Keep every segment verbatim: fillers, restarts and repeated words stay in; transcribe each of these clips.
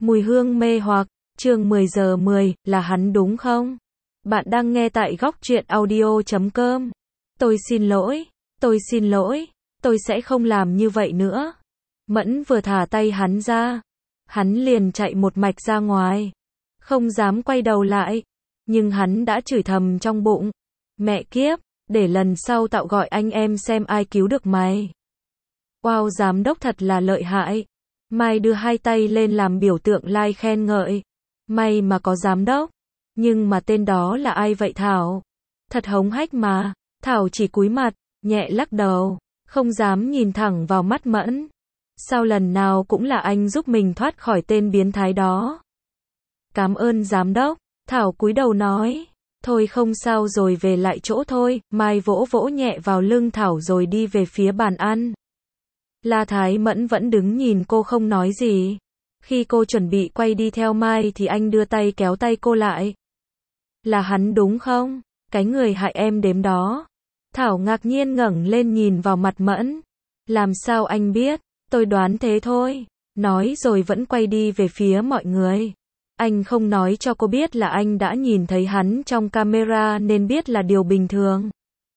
Mùi hương mê hoặc, chương mười giờ mười, là hắn đúng không? Bạn đang nghe tại góc truyện audio chấm com. Tôi xin lỗi, tôi xin lỗi, tôi sẽ không làm như vậy nữa. Mẫn vừa thả tay hắn ra, hắn liền chạy một mạch ra ngoài, không dám quay đầu lại, nhưng hắn đã chửi thầm trong bụng. Mẹ kiếp, để lần sau tạo gọi anh em xem ai cứu được mày. Wow, giám đốc thật là lợi hại. Mai đưa hai tay lên làm biểu tượng like khen ngợi. May mà có giám đốc. Nhưng mà tên đó là ai vậy Thảo? Thật hống hách mà. Thảo chỉ cúi mặt, nhẹ lắc đầu, không dám nhìn thẳng vào mắt Mẫn. Sao lần nào cũng là anh giúp mình thoát khỏi tên biến thái đó? Cảm ơn giám đốc. Thảo cúi đầu nói. Thôi không sao rồi, về lại chỗ thôi. Mai vỗ vỗ nhẹ vào lưng Thảo rồi đi về phía bàn ăn. La Thái Mẫn vẫn đứng nhìn cô không nói gì. Khi cô chuẩn bị quay đi theo Mai thì anh đưa tay kéo tay cô lại. Là hắn đúng không? Cái người hại em đếm đó. Thảo ngạc nhiên ngẩng lên nhìn vào mặt Mẫn. Làm sao anh biết? Tôi đoán thế thôi. Nói rồi vẫn quay đi về phía mọi người. Anh không nói cho cô biết là anh đã nhìn thấy hắn trong camera nên biết là điều bình thường.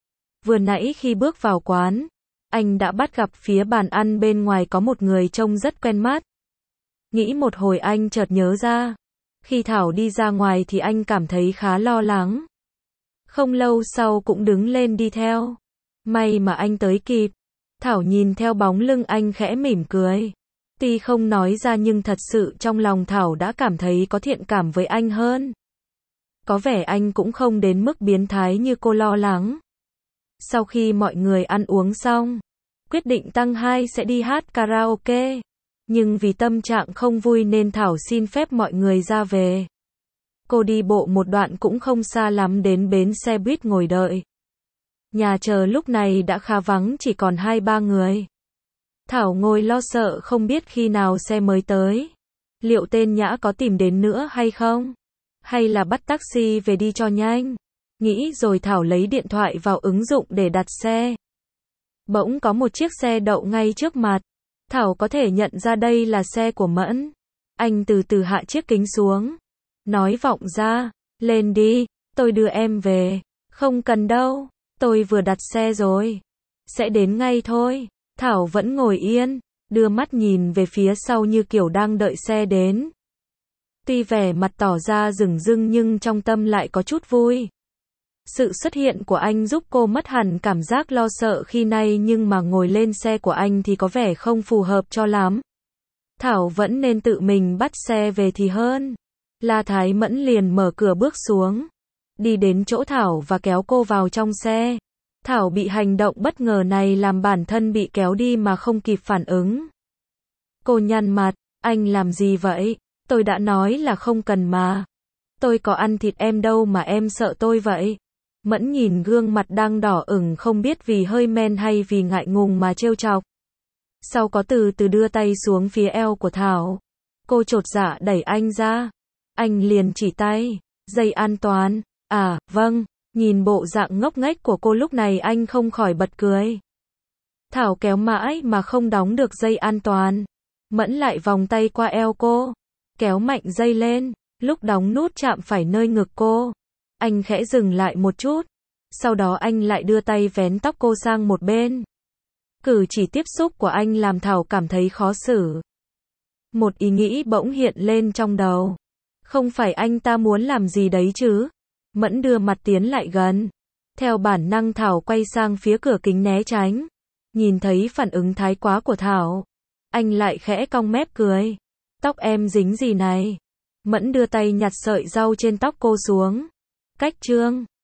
Vừa nãy khi bước vào quán, anh đã bắt gặp phía bàn ăn bên ngoài có một người trông rất quen mắt. Nghĩ một hồi anh chợt nhớ ra. Khi Thảo đi ra ngoài thì anh cảm thấy khá lo lắng. Không lâu sau cũng đứng lên đi theo. May mà anh tới kịp. Thảo nhìn theo bóng lưng anh khẽ mỉm cười. Tuy không nói ra nhưng thật sự trong lòng Thảo đã cảm thấy có thiện cảm với anh hơn. Có vẻ anh cũng không đến mức biến thái như cô lo lắng. Sau khi mọi người ăn uống xong, quyết định tăng hai sẽ đi hát karaoke. Nhưng vì tâm trạng không vui nên Thảo xin phép mọi người ra về. Cô đi bộ một đoạn cũng không xa lắm đến bến xe buýt ngồi đợi. Nhà chờ lúc này đã khá vắng, chỉ còn hai ba người. Thảo ngồi lo sợ không biết khi nào xe mới tới. Liệu tên Nhã có tìm đến nữa hay không? Hay là bắt taxi về đi cho nhanh? Nghĩ rồi Thảo lấy điện thoại vào ứng dụng để đặt xe. Bỗng có một chiếc xe đậu ngay trước mặt. Thảo có thể nhận ra đây là xe của Mẫn. Anh từ từ hạ chiếc kính xuống. Nói vọng ra, lên đi, tôi đưa em về. Không cần đâu, tôi vừa đặt xe rồi. Sẽ đến ngay thôi. Thảo vẫn ngồi yên, đưa mắt nhìn về phía sau như kiểu đang đợi xe đến. Tuy vẻ mặt tỏ ra rừng rưng nhưng trong tâm lại có chút vui. Sự xuất hiện của anh giúp cô mất hẳn cảm giác lo sợ khi nay, nhưng mà ngồi lên xe của anh thì có vẻ không phù hợp cho lắm. Thảo vẫn nên tự mình bắt xe về thì hơn. La Thái Mẫn liền mở cửa bước xuống, đi đến chỗ Thảo và kéo cô vào trong xe. Thảo bị hành động bất ngờ này làm bản thân bị kéo đi mà không kịp phản ứng. Cô nhăn mặt, anh làm gì vậy? Tôi đã nói là không cần mà. Tôi có ăn thịt em đâu mà em sợ tôi vậy. Mẫn nhìn gương mặt đang đỏ ửng không biết vì hơi men hay vì ngại ngùng mà trêu chọc. Sau có từ từ đưa tay xuống phía eo của Thảo. Cô chột dạ đẩy anh ra. Anh liền chỉ tay. Dây an toàn. À, vâng. Nhìn bộ dạng ngốc nghếch của cô lúc này anh không khỏi bật cười. Thảo kéo mãi mà không đóng được dây an toàn. Mẫn lại vòng tay qua eo cô. Kéo mạnh dây lên. Lúc đóng nút chạm phải nơi ngực cô. Anh khẽ dừng lại một chút. Sau đó anh lại đưa tay vén tóc cô sang một bên. Cử chỉ tiếp xúc của anh làm Thảo cảm thấy khó xử. Một ý nghĩ bỗng hiện lên trong đầu. Không phải anh ta muốn làm gì đấy chứ? Mẫn đưa mặt tiến lại gần. Theo bản năng Thảo quay sang phía cửa kính né tránh. Nhìn thấy phản ứng thái quá của Thảo, anh lại khẽ cong mép cười. Tóc em dính gì này? Mẫn đưa tay nhặt sợi rau trên tóc cô xuống. Cách chương